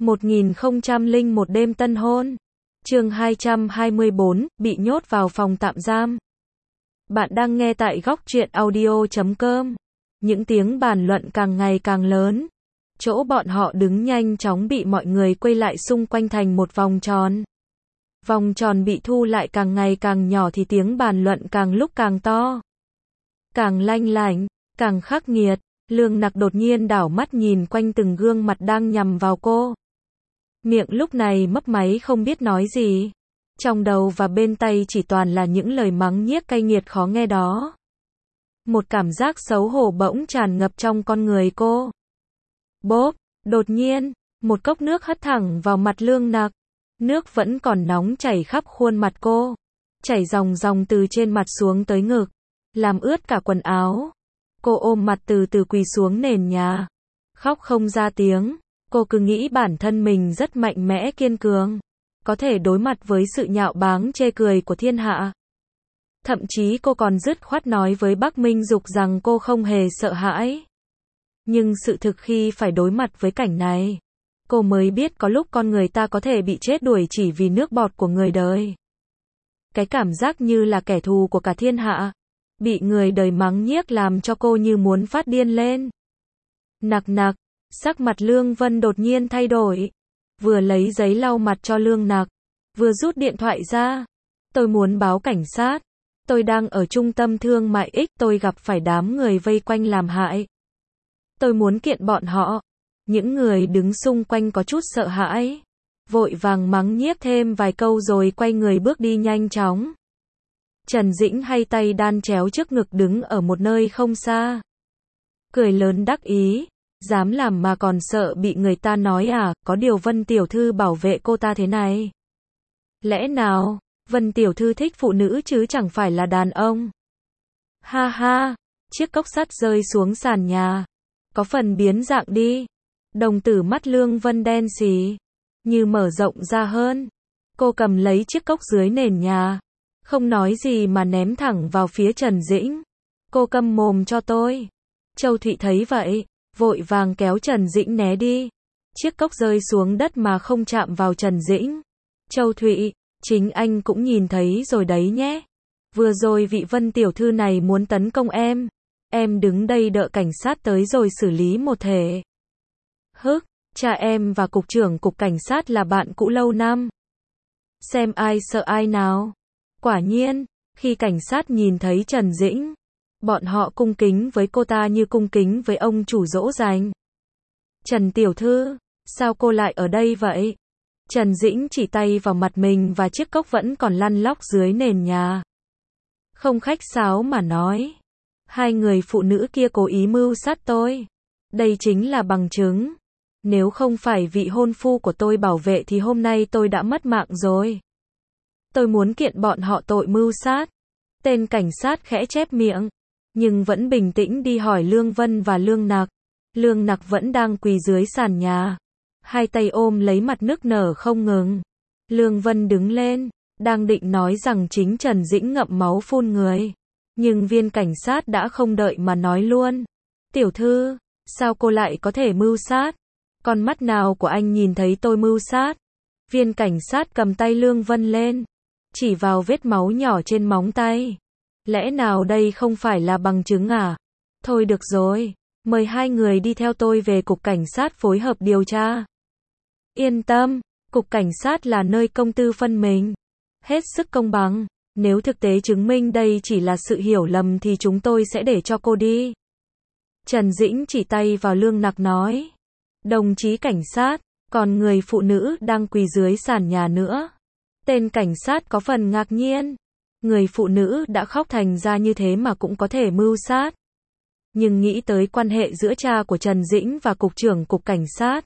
1001 đêm tân hôn. Chương 224, bị nhốt vào phòng tạm giam. Bạn đang nghe tại góc truyện audio.com. Những tiếng bàn luận càng ngày càng lớn. Chỗ bọn họ đứng nhanh chóng bị mọi người quay lại xung quanh thành một vòng tròn. Vòng tròn bị thu lại càng ngày càng nhỏ thì tiếng bàn luận càng lúc càng to. Càng lanh lảnh, càng khắc nghiệt. Lương Nặc đột nhiên đảo mắt nhìn quanh từng gương mặt đang nhằm vào cô. Miệng lúc này mấp máy không biết nói gì. Trong đầu và bên tai chỉ toàn là những lời mắng nhiếc cay nghiệt khó nghe đó. Một cảm giác xấu hổ bỗng tràn ngập trong con người cô. Bốp, đột nhiên, một cốc nước hất thẳng vào mặt Lương Nặc. Nước vẫn còn nóng chảy khắp khuôn mặt cô. Chảy ròng ròng từ trên mặt xuống tới ngực. Làm ướt cả quần áo. Cô ôm mặt từ từ quỳ xuống nền nhà. Khóc không ra tiếng. Cô cứ nghĩ bản thân mình rất mạnh mẽ kiên cường. Có thể đối mặt với sự nhạo báng chê cười của thiên hạ. Thậm chí cô còn dứt khoát nói với Bắc Minh Dục rằng cô không hề sợ hãi. Nhưng sự thực khi phải đối mặt với cảnh này, cô mới biết có lúc con người ta có thể bị chết đuổi chỉ vì nước bọt của người đời. Cái cảm giác như là kẻ thù của cả thiên hạ. Bị người đời mắng nhiếc làm cho cô như muốn phát điên lên. Nặc nặc, sắc mặt Lương Vân đột nhiên thay đổi. Vừa lấy giấy lau mặt cho Lương Nặc, vừa rút điện thoại ra. Tôi muốn báo cảnh sát. Tôi đang ở trung tâm thương mại X, tôi gặp phải đám người vây quanh làm hại. Tôi muốn kiện bọn họ. Những người đứng xung quanh có chút sợ hãi. Vội vàng mắng nhiếc thêm vài câu rồi quay người bước đi nhanh chóng. Trần Dĩnh hai tay đan chéo trước ngực đứng ở một nơi không xa. Cười lớn đắc ý. Dám làm mà còn sợ bị người ta nói à, có điều Vân tiểu thư bảo vệ cô ta thế này. Lẽ nào, Vân tiểu thư thích phụ nữ chứ chẳng phải là đàn ông. Ha ha, chiếc cốc sắt rơi xuống sàn nhà. Có phần biến dạng đi. Đồng tử mắt Lương Vân đen xì, như mở rộng ra hơn. Cô cầm lấy chiếc cốc dưới nền nhà. Không nói gì mà ném thẳng vào phía Trần Dĩnh. Cô câm mồm cho tôi. Châu Thụy thấy vậy, vội vàng kéo Trần Dĩnh né đi. Chiếc cốc rơi xuống đất mà không chạm vào Trần Dĩnh. Châu Thụy, chính anh cũng nhìn thấy rồi đấy nhé. Vừa rồi vị Vân tiểu thư này muốn tấn công em. Em đứng đây đợi cảnh sát tới rồi xử lý một thể. Hức, cha em và cục trưởng cục cảnh sát là bạn cũ lâu năm. Xem ai sợ ai nào. Quả nhiên, khi cảnh sát nhìn thấy Trần Dĩnh, bọn họ cung kính với cô ta như cung kính với ông chủ dỗ dành. Trần tiểu thư, sao cô lại ở đây vậy? Trần Dĩnh chỉ tay vào mặt mình và chiếc cốc vẫn còn lăn lóc dưới nền nhà. Không khách sáo mà nói. Hai người phụ nữ kia cố ý mưu sát tôi. Đây chính là bằng chứng. Nếu không phải vị hôn phu của tôi bảo vệ thì hôm nay tôi đã mất mạng rồi. Tôi muốn kiện bọn họ tội mưu sát. Tên cảnh sát khẽ chép miệng. Nhưng vẫn bình tĩnh đi hỏi Lương Vân và Lương Nặc. Lương Nặc vẫn đang quỳ dưới sàn nhà. Hai tay ôm lấy mặt nức nở không ngừng. Lương Vân đứng lên. Đang định nói rằng chính Trần Dĩnh ngậm máu phun người. Nhưng viên cảnh sát đã không đợi mà nói luôn. Tiểu thư, sao cô lại có thể mưu sát? Con mắt nào của anh nhìn thấy tôi mưu sát? Viên cảnh sát cầm tay Lương Vân lên. Chỉ vào vết máu nhỏ trên móng tay. Lẽ nào đây không phải là bằng chứng à? Thôi được rồi, mời hai người đi theo tôi về cục cảnh sát phối hợp điều tra. Yên tâm, cục cảnh sát là nơi công tư phân minh. Hết sức công bằng. Nếu thực tế chứng minh đây chỉ là sự hiểu lầm thì chúng tôi sẽ để cho cô đi. Trần Dĩnh chỉ tay vào Lương Nặc nói. Đồng chí cảnh sát, còn người phụ nữ đang quỳ dưới sàn nhà nữa. Tên cảnh sát có phần ngạc nhiên. Người phụ nữ đã khóc thành ra như thế mà cũng có thể mưu sát. Nhưng nghĩ tới quan hệ giữa cha của Trần Dĩnh và cục trưởng cục cảnh sát.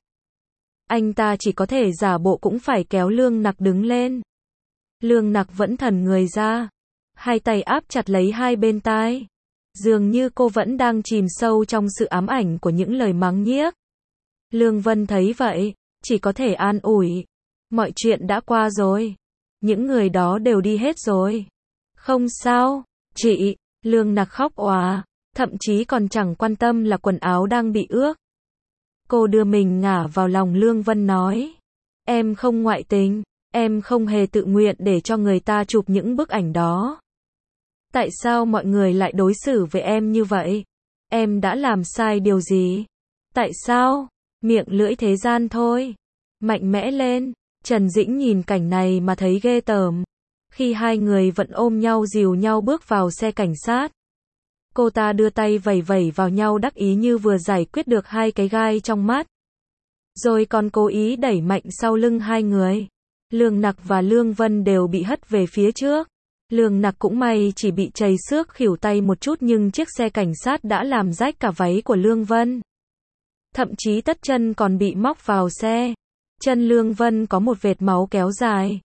Anh ta chỉ có thể giả bộ cũng phải kéo Lương Nặc đứng lên. Lương Nặc vẫn thần người ra. Hai tay áp chặt lấy hai bên tai. Dường như cô vẫn đang chìm sâu trong sự ám ảnh của những lời mắng nhiếc. Lương Vân thấy vậy, chỉ có thể an ủi. Mọi chuyện đã qua rồi. Những người đó đều đi hết rồi. Không sao, chị. Lương Nặc khóc òa. Thậm chí còn chẳng quan tâm là quần áo đang bị ướt. Cô đưa mình ngả vào lòng Lương Vân nói. Em không ngoại tình, em không hề tự nguyện để cho người ta chụp những bức ảnh đó. Tại sao mọi người lại đối xử với em như vậy? Em đã làm sai điều gì? Tại sao? Miệng lưỡi thế gian thôi. Mạnh mẽ lên. Trần Dĩnh nhìn cảnh này mà thấy ghê tởm. Khi hai người vẫn ôm nhau dìu nhau bước vào xe cảnh sát. Cô ta đưa tay vẩy vẩy vào nhau đắc ý như vừa giải quyết được hai cái gai trong mắt. Rồi còn cố ý đẩy mạnh sau lưng hai người. Lương Nặc và Lương Vân đều bị hất về phía trước. Lương Nặc cũng may chỉ bị trầy xước khỉu tay một chút nhưng chiếc xe cảnh sát đã làm rách cả váy của Lương Vân. Thậm chí tất chân còn bị móc vào xe. Chân Lương Vân có một vệt máu kéo dài.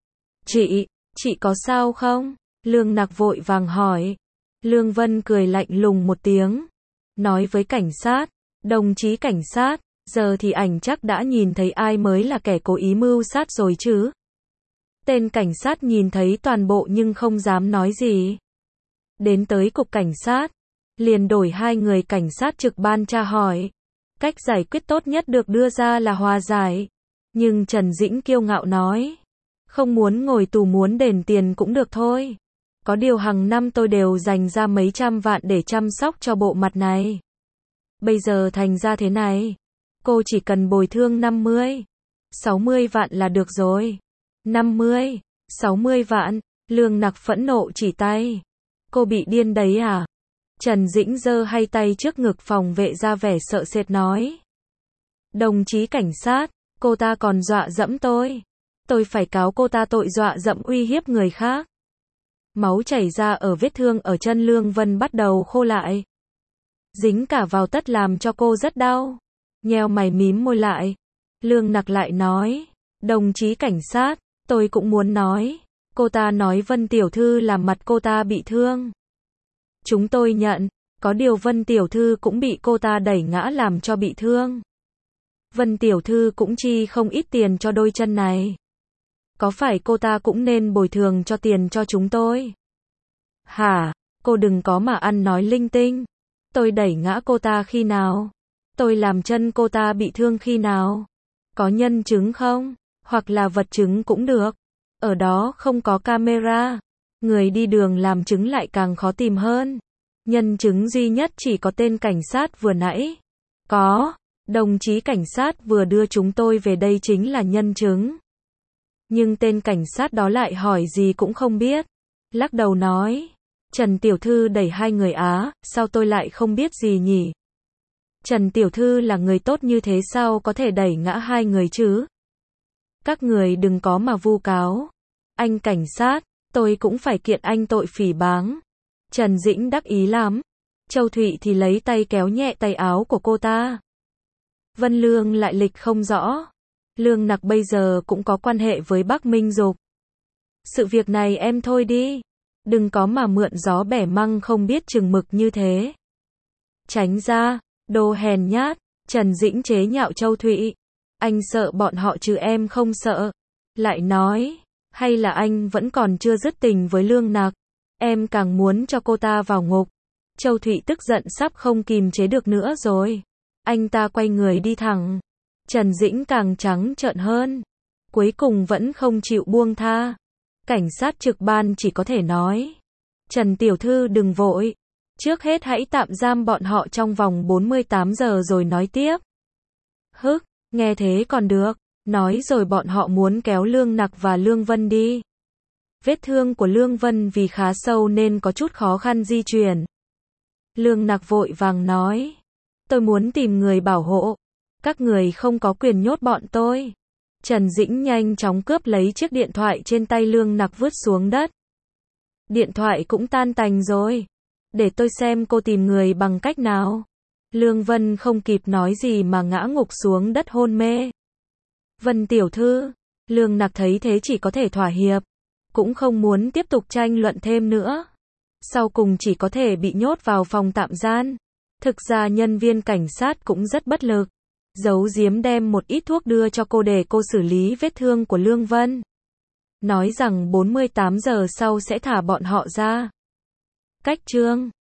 Chị có sao không? Lương Nặc vội vàng hỏi. Lương Vân cười lạnh lùng một tiếng. Nói với cảnh sát, đồng chí cảnh sát, giờ thì ảnh chắc đã nhìn thấy ai mới là kẻ cố ý mưu sát rồi chứ. Tên cảnh sát nhìn thấy toàn bộ nhưng không dám nói gì. Đến tới cục cảnh sát, liền đổi hai người cảnh sát trực ban tra hỏi. Cách giải quyết tốt nhất được đưa ra là hòa giải. Nhưng Trần Dĩnh kiêu ngạo nói. Không muốn ngồi tù muốn đền tiền cũng được thôi. Có điều hàng năm tôi đều dành ra mấy trăm vạn để chăm sóc cho bộ mặt này. Bây giờ thành ra thế này. Cô chỉ cần bồi thường 50, 60 vạn là được rồi. 50, 60 vạn, Lương Nặc phẫn nộ chỉ tay. Cô bị điên đấy à? Trần Dĩnh giơ hai tay trước ngực phòng vệ ra vẻ sợ sệt nói. Đồng chí cảnh sát, cô ta còn dọa dẫm tôi. Tôi phải cáo cô ta tội dọa dẫm uy hiếp người khác. Máu chảy ra ở vết thương ở chân Lương Vân bắt đầu khô lại. Dính cả vào tất làm cho cô rất đau. Nheo mày mím môi lại. Lương Nặc lại nói. Đồng chí cảnh sát, tôi cũng muốn nói. Cô ta nói Vân tiểu thư làm mặt cô ta bị thương. Chúng tôi nhận. Có điều Vân tiểu thư cũng bị cô ta đẩy ngã làm cho bị thương. Vân tiểu thư cũng chi không ít tiền cho đôi chân này. Có phải cô ta cũng nên bồi thường cho tiền cho chúng tôi? Hả? Cô đừng có mà ăn nói linh tinh. Tôi đẩy ngã cô ta khi nào? Tôi làm chân cô ta bị thương khi nào? Có nhân chứng không? Hoặc là vật chứng cũng được. Ở đó không có camera. Người đi đường làm chứng lại càng khó tìm hơn. Nhân chứng duy nhất chỉ có tên cảnh sát vừa nãy. Có. Đồng chí cảnh sát vừa đưa chúng tôi về đây chính là nhân chứng. Nhưng tên cảnh sát đó lại hỏi gì cũng không biết. Lắc đầu nói. Trần tiểu thư đẩy hai người á, sao tôi lại không biết gì nhỉ? Trần tiểu thư là người tốt như thế sao có thể đẩy ngã hai người chứ? Các người đừng có mà vu cáo. Anh cảnh sát, tôi cũng phải kiện anh tội phỉ báng. Trần Dĩnh đắc ý lắm. Châu Thụy thì lấy tay kéo nhẹ tay áo của cô ta. Vân Lương lại lịch không rõ. Lương Nặc bây giờ cũng có quan hệ với Bắc Minh Dục. Sự việc này em thôi đi. Đừng có mà mượn gió bẻ măng không biết chừng mực như thế. Tránh ra, đồ hèn nhát. Trần Dĩnh chế nhạo Châu Thụy. Anh sợ bọn họ chứ em không sợ. Lại nói, hay là anh vẫn còn chưa dứt tình với Lương Nặc. Em càng muốn cho cô ta vào ngục. Châu Thụy tức giận sắp không kìm chế được nữa rồi. Anh ta quay người đi thẳng. Trần Dĩnh càng trắng trợn hơn. Cuối cùng vẫn không chịu buông tha. Cảnh sát trực ban chỉ có thể nói. Trần tiểu thư đừng vội. Trước hết hãy tạm giam bọn họ trong vòng 48 giờ rồi nói tiếp. Hức, nghe thế còn được. Nói rồi bọn họ muốn kéo Lương Nặc và Lương Vân đi. Vết thương của Lương Vân vì khá sâu nên có chút khó khăn di chuyển. Lương Nặc vội vàng nói. Tôi muốn tìm người bảo hộ. Các người không có quyền nhốt bọn tôi. Trần Dĩnh nhanh chóng cướp lấy chiếc điện thoại trên tay Lương Nặc vứt xuống đất. Điện thoại cũng tan tành rồi. Để tôi xem cô tìm người bằng cách nào. Lương Vân không kịp nói gì mà ngã ngục xuống đất hôn mê. Vân tiểu thư. Lương Nặc thấy thế chỉ có thể thỏa hiệp. Cũng không muốn tiếp tục tranh luận thêm nữa. Sau cùng chỉ có thể bị nhốt vào phòng tạm giam. Thực ra nhân viên cảnh sát cũng rất bất lực. Giấu giếm đem một ít thuốc đưa cho cô để cô xử lý vết thương của Lương Vân. Nói rằng 48 giờ sau sẽ thả bọn họ ra. Cách chương